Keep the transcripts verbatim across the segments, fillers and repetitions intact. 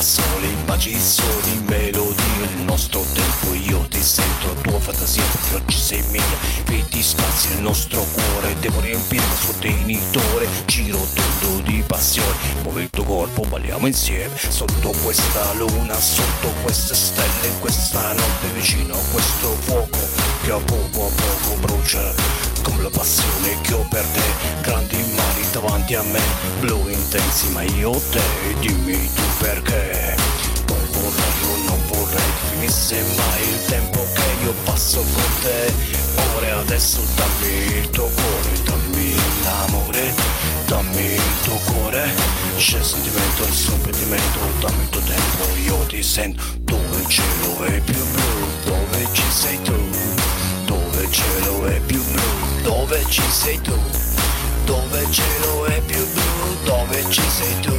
sole, immagini soli, melodie. Nel nostro tempo io ti sento, la tua fantasia perché oggi sei mia. Vedi spazi nel nostro cuore, devo riempire il suo tenitore. Giro tondo di passione, muovi il tuo corpo, balliamo insieme. Sotto questa luna, sotto queste stelle, in questa notte vicino a questo fuoco che a poco a poco brucia come la passione che ho per te. Grandi mari davanti a me, blu intensi ma io te. Dimmi tu perché. Non vorrei o non vorrei che finisse mai il tempo che io passo con te. Ora adesso dammi il tuo cuore, dammi l'amore, dammi il tuo cuore. C'è il sentimento, il suo pentimento, dammi il tuo tempo, io ti sento. Dove il cielo è più blu, dove ci sei tu. Dove il cielo è più blu, dove ci sei tu. Dove il cielo è più blu, dove ci sei tu.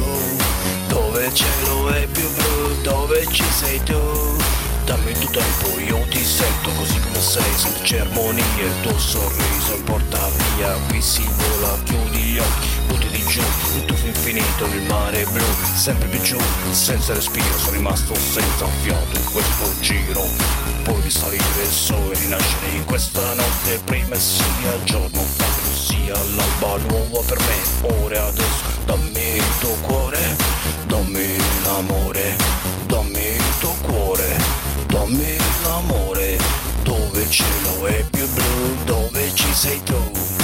Dove il cielo è più blu, dove ci sei tu. Dammi il tuo tempo, io ti sento così come sei, semplice armonia. Il tuo sorriso mi porta via, qui si vola, chiudi gli occhi, buttati giù, il tuo infinito, il mare blu, sempre più giù, senza respiro, sono rimasto senza fiato in questo giro. Poi risalire il sole, rinascere in questa notte, prima sia giorno, fatto sia l'alba nuova per me. Ora adesso dammi il tuo cuore, dammi l'amore, dammi il tuo cuore, dammi l'amore. Dove il cielo è più blu, dove ci sei tu.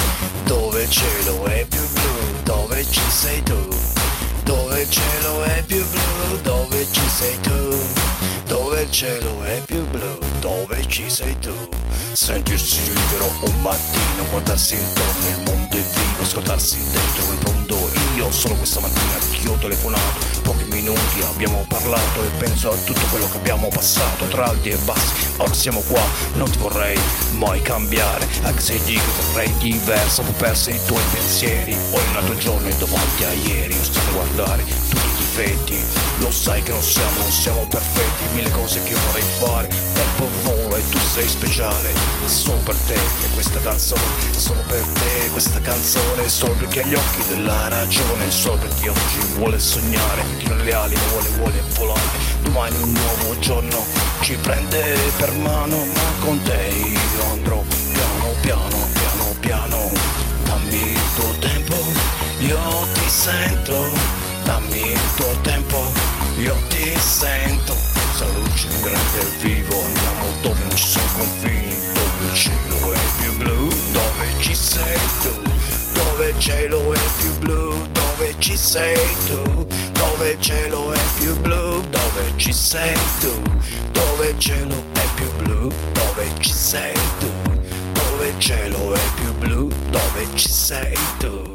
Dove il cielo è più blu, dove ci sei tu. Dove il cielo è più blu, dove ci sei tu. Dove il cielo è più blu, dove ci sei tu. Sentirsi libero un mattino, guardarsi intorno, il mondo è vivo, ascoltarsi dentro il mondo. Io solo questa mattina ti ho telefonato, pochi minuti abbiamo parlato e penso a tutto quello che abbiamo passato, tra alti e bassi, ora siamo qua, non ti vorrei mai cambiare, anche se dico che vorrei diverso, ho perso i tuoi pensieri, ho un altro giorno e davanti a ieri, sto a guardare tutti i difetti, lo sai che non siamo, non siamo perfetti, mille cose che io vorrei fare, tempo vola e tu sei speciale, solo per te e questa canzone, solo per te questa canzone, solo perché ha gli occhi della ragione, solo perché oggi vuole sognare, tira le ali, vuole, vuole volare, domani un nuovo giorno ci prende per mano, ma con te io andrò piano piano, piano piano, dammi il tuo tempo, io ti sento, dammi il tuo tempo, io ti sento, se la luce è grande e vivo, andiamo dove non ci sono confini, dove il cielo è più blu, dove ci sei tu, dove il cielo è più blu, dove ci sei tu, dove il cielo è più blu, dove ci sei tu, dove il cielo è più blu, dove ci sei tu, dove il cielo è più blu, dove ci sei tu.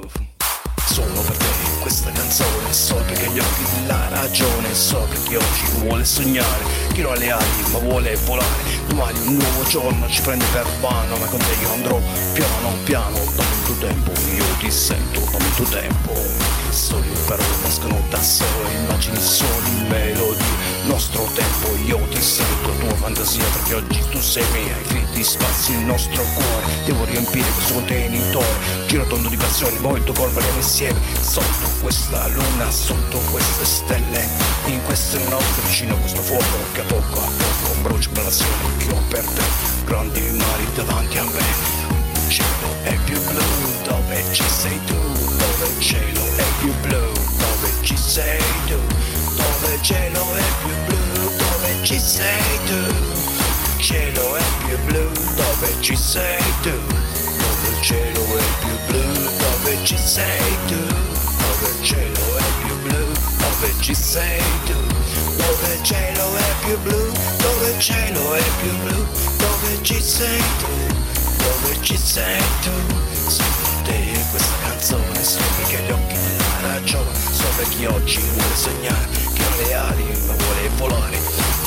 Solo per te questa canzone, so perché gli occhi della ragione, so perché oggi vuole sognare, chi non ha le ali ma vuole volare, domani un nuovo giorno ci prende per mano, ma con te io andrò piano piano, dammi il tuo tempo, io ti sento, dammi il tuo tempo. Soli parole nascono da sole, immagini soli, melodie, nostro tempo, io ti sento, tua fantasia perché oggi tu sei mia, hai finiti spazi il nostro cuore, devo riempire questo contenitore, giro tondo di passione, muovi il tuo corpo, andiamo insieme, sotto questa luna, sotto queste stelle, in queste notti vicino a questo fuoco che a poco a poco brucia la passione che ho per te, grandi mari davanti a me. Il cielo è più blu, dove ci sei tu, dove il cielo è più blu, dove ci sei tu, dove il cielo è più blu, dove ci sei tu, il cielo è più blu, dove ci sei tu, dove il cielo è più blu, dove ci sei tu, dove il cielo è più blu, dove ci sei tu, dove il cielo è più blu, dove il cielo è più blu, dove ci sei tu, dove ci sei tu, solo per te questa canzone, solo perché gli occhi della ragione, solo per chi oggi vuole sognare, che ha le ali ma vuole volare,